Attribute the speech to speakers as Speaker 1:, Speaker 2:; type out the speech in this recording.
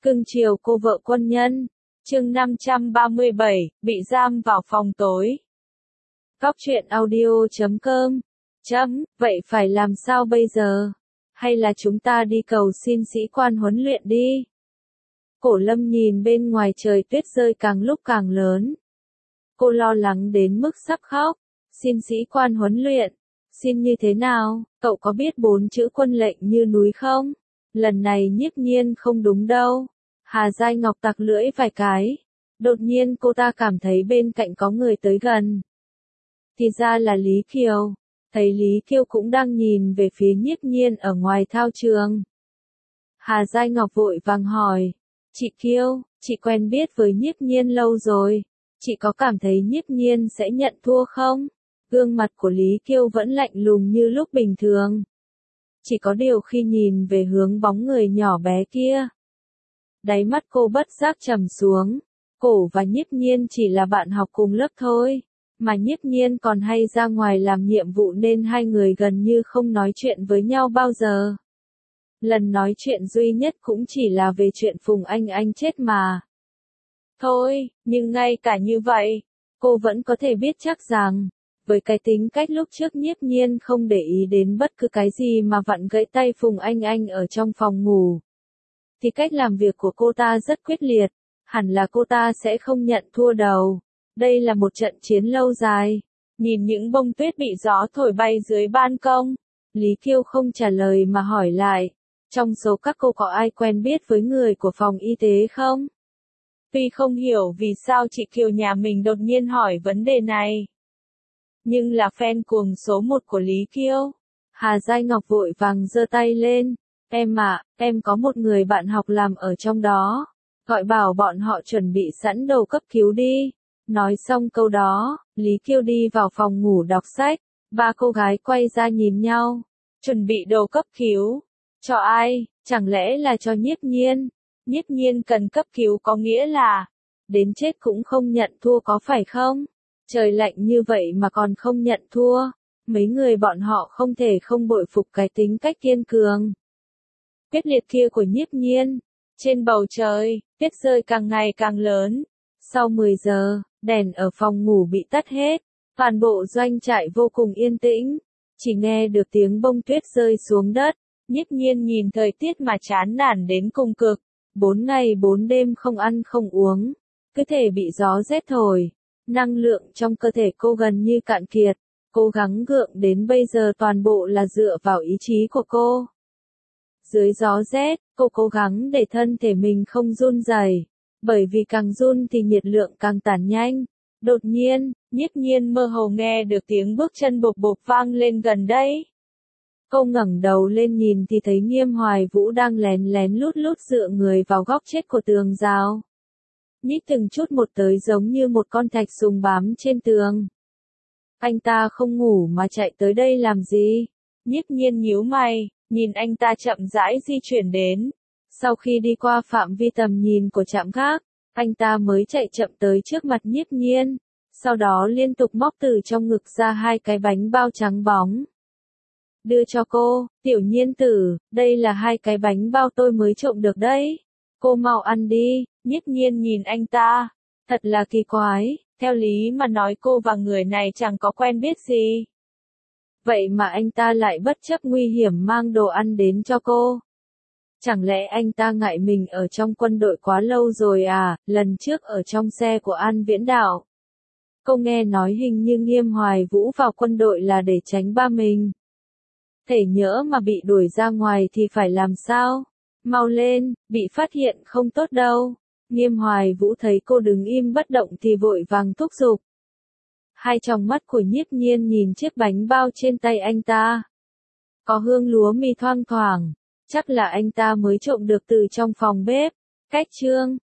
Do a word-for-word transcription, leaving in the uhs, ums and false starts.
Speaker 1: Cưng chiều cô vợ quân nhân. Chương năm trăm ba mươi bảy, bị giam vào phòng tối. Góc truyện audio chấm com. Chấm, vậy phải làm sao bây giờ? Hay là chúng ta đi cầu xin sĩ quan huấn luyện đi? Cổ Lâm nhìn bên ngoài trời tuyết rơi càng lúc càng lớn. Cô lo lắng đến mức sắp khóc. Xin sĩ quan huấn luyện. Xin như thế nào? Cậu có biết bốn chữ quân lệnh như núi không? Lần này Nhiếp Nhiên không đúng đâu. Hà Giai Ngọc tặc lưỡi vài cái. Đột nhiên cô ta cảm thấy bên cạnh có người tới gần. Thì ra là Lý Kiều. Thấy Lý Kiều cũng đang nhìn về phía Nhiếp Nhiên ở ngoài thao trường. Hà Giai Ngọc vội vàng hỏi. Chị Kiều, chị quen biết với Nhiếp Nhiên lâu rồi. Chị có cảm thấy Nhiếp Nhiên sẽ nhận thua không? Gương mặt của Lý Kiều vẫn lạnh lùng như lúc bình thường. Chỉ có điều khi nhìn về hướng bóng người nhỏ bé kia, đáy mắt cô bất giác trầm xuống. Cổ và Nhiếp Nhiên chỉ là bạn học cùng lớp thôi, mà Nhiếp Nhiên còn hay ra ngoài làm nhiệm vụ nên hai người gần như không nói chuyện với nhau bao giờ. Lần nói chuyện duy nhất cũng chỉ là về chuyện Phùng Anh Anh chết mà. Thôi, nhưng ngay cả như vậy, cô vẫn có thể biết chắc rằng, với cái tính cách lúc trước Nhiếp Nhiên không để ý đến bất cứ cái gì mà vặn gãy tay Phùng Anh Anh ở trong phòng ngủ, thì cách làm việc của cô ta rất quyết liệt, hẳn là cô ta sẽ không nhận thua đâu. Đây là một trận chiến lâu dài. Nhìn những bông tuyết bị gió thổi bay dưới ban công, Lý Kiều không trả lời mà hỏi lại, trong số các cô có ai quen biết với người của phòng y tế không? Tuy không hiểu vì sao chị Kiều nhà mình đột nhiên hỏi vấn đề này, nhưng là fan cuồng số một của Lý Kiều. Hà Giai Ngọc vội vàng giơ tay lên. Em à, em có một người bạn học làm ở trong đó. Gọi bảo bọn họ chuẩn bị sẵn đồ cấp cứu đi. Nói xong câu đó, Lý Kiều đi vào phòng ngủ đọc sách. Ba cô gái quay ra nhìn nhau. Chuẩn bị đồ cấp cứu. Cho ai? Chẳng lẽ là cho Nhiếp Nhiên? Nhiếp Nhiên cần cấp cứu có nghĩa là đến chết cũng không nhận thua có phải không? Trời lạnh như vậy mà còn không nhận thua. Mấy người bọn họ không thể không bội phục cái tính cách kiên cường, quyết liệt kia của Nhiếp Nhiên. Trên bầu trời, tuyết rơi càng ngày càng lớn. Sau mười giờ, đèn ở phòng ngủ bị tắt hết. Toàn bộ doanh trại vô cùng yên tĩnh. Chỉ nghe được tiếng bông tuyết rơi xuống đất. Nhiếp Nhiên nhìn thời tiết mà chán nản đến cùng cực. Bốn ngày bốn đêm không ăn không uống. Cơ thể bị gió rét thổi. Năng lượng trong cơ thể cô gần như cạn kiệt. Cố gắng gượng đến bây giờ toàn bộ là dựa vào ý chí của cô. Dưới gió rét, cô cố gắng để thân thể mình không run rẩy, bởi vì càng run thì nhiệt lượng càng tản nhanh. Đột nhiên, Nhiếp Nhiên mơ hồ nghe được tiếng bước chân bộp bộp vang lên gần đây. Cô ngẩng đầu lên nhìn thì thấy Nghiêm Hoài Vũ đang lén lén lút lút dựa người vào góc chết của tường rào. Nhích từng chút một tới giống như một con thạch sùng bám trên tường. Anh ta không ngủ mà chạy tới đây làm gì? Nhiếp Nhiên nhíu mày, nhìn anh ta chậm rãi di chuyển đến. Sau khi đi qua phạm vi tầm nhìn của trạm gác, anh ta mới chạy chậm tới trước mặt Nhiếp Nhiên. Sau đó liên tục móc từ trong ngực ra hai cái bánh bao trắng bóng. Đưa cho cô, Tiểu Nhiên tử, đây là hai cái bánh bao tôi mới trộm được đấy. Cô mau ăn đi. Nhiếp Nhiên nhìn anh ta. Thật là kỳ quái, theo lý mà nói cô và người này chẳng có quen biết gì. Vậy mà anh ta lại bất chấp nguy hiểm mang đồ ăn đến cho cô. Chẳng lẽ anh ta ngại mình ở trong quân đội quá lâu rồi à? Lần trước ở trong xe của An Viễn Đạo, cô nghe nói hình như Nghiêm Hoài Vũ vào quân đội là để tránh ba mình. Thể nhỡ mà bị đuổi ra ngoài thì phải làm sao? Mau lên, bị phát hiện không tốt đâu. Nghiêm Hoài Vũ thấy cô đứng im bất động thì vội vàng thúc giục. Hai tròng mắt của Nhiếp Nhiên nhìn chiếc bánh bao trên tay anh ta. Có hương lúa mì thoang thoảng, chắc là anh ta mới trộm được từ trong phòng bếp. Cách chương,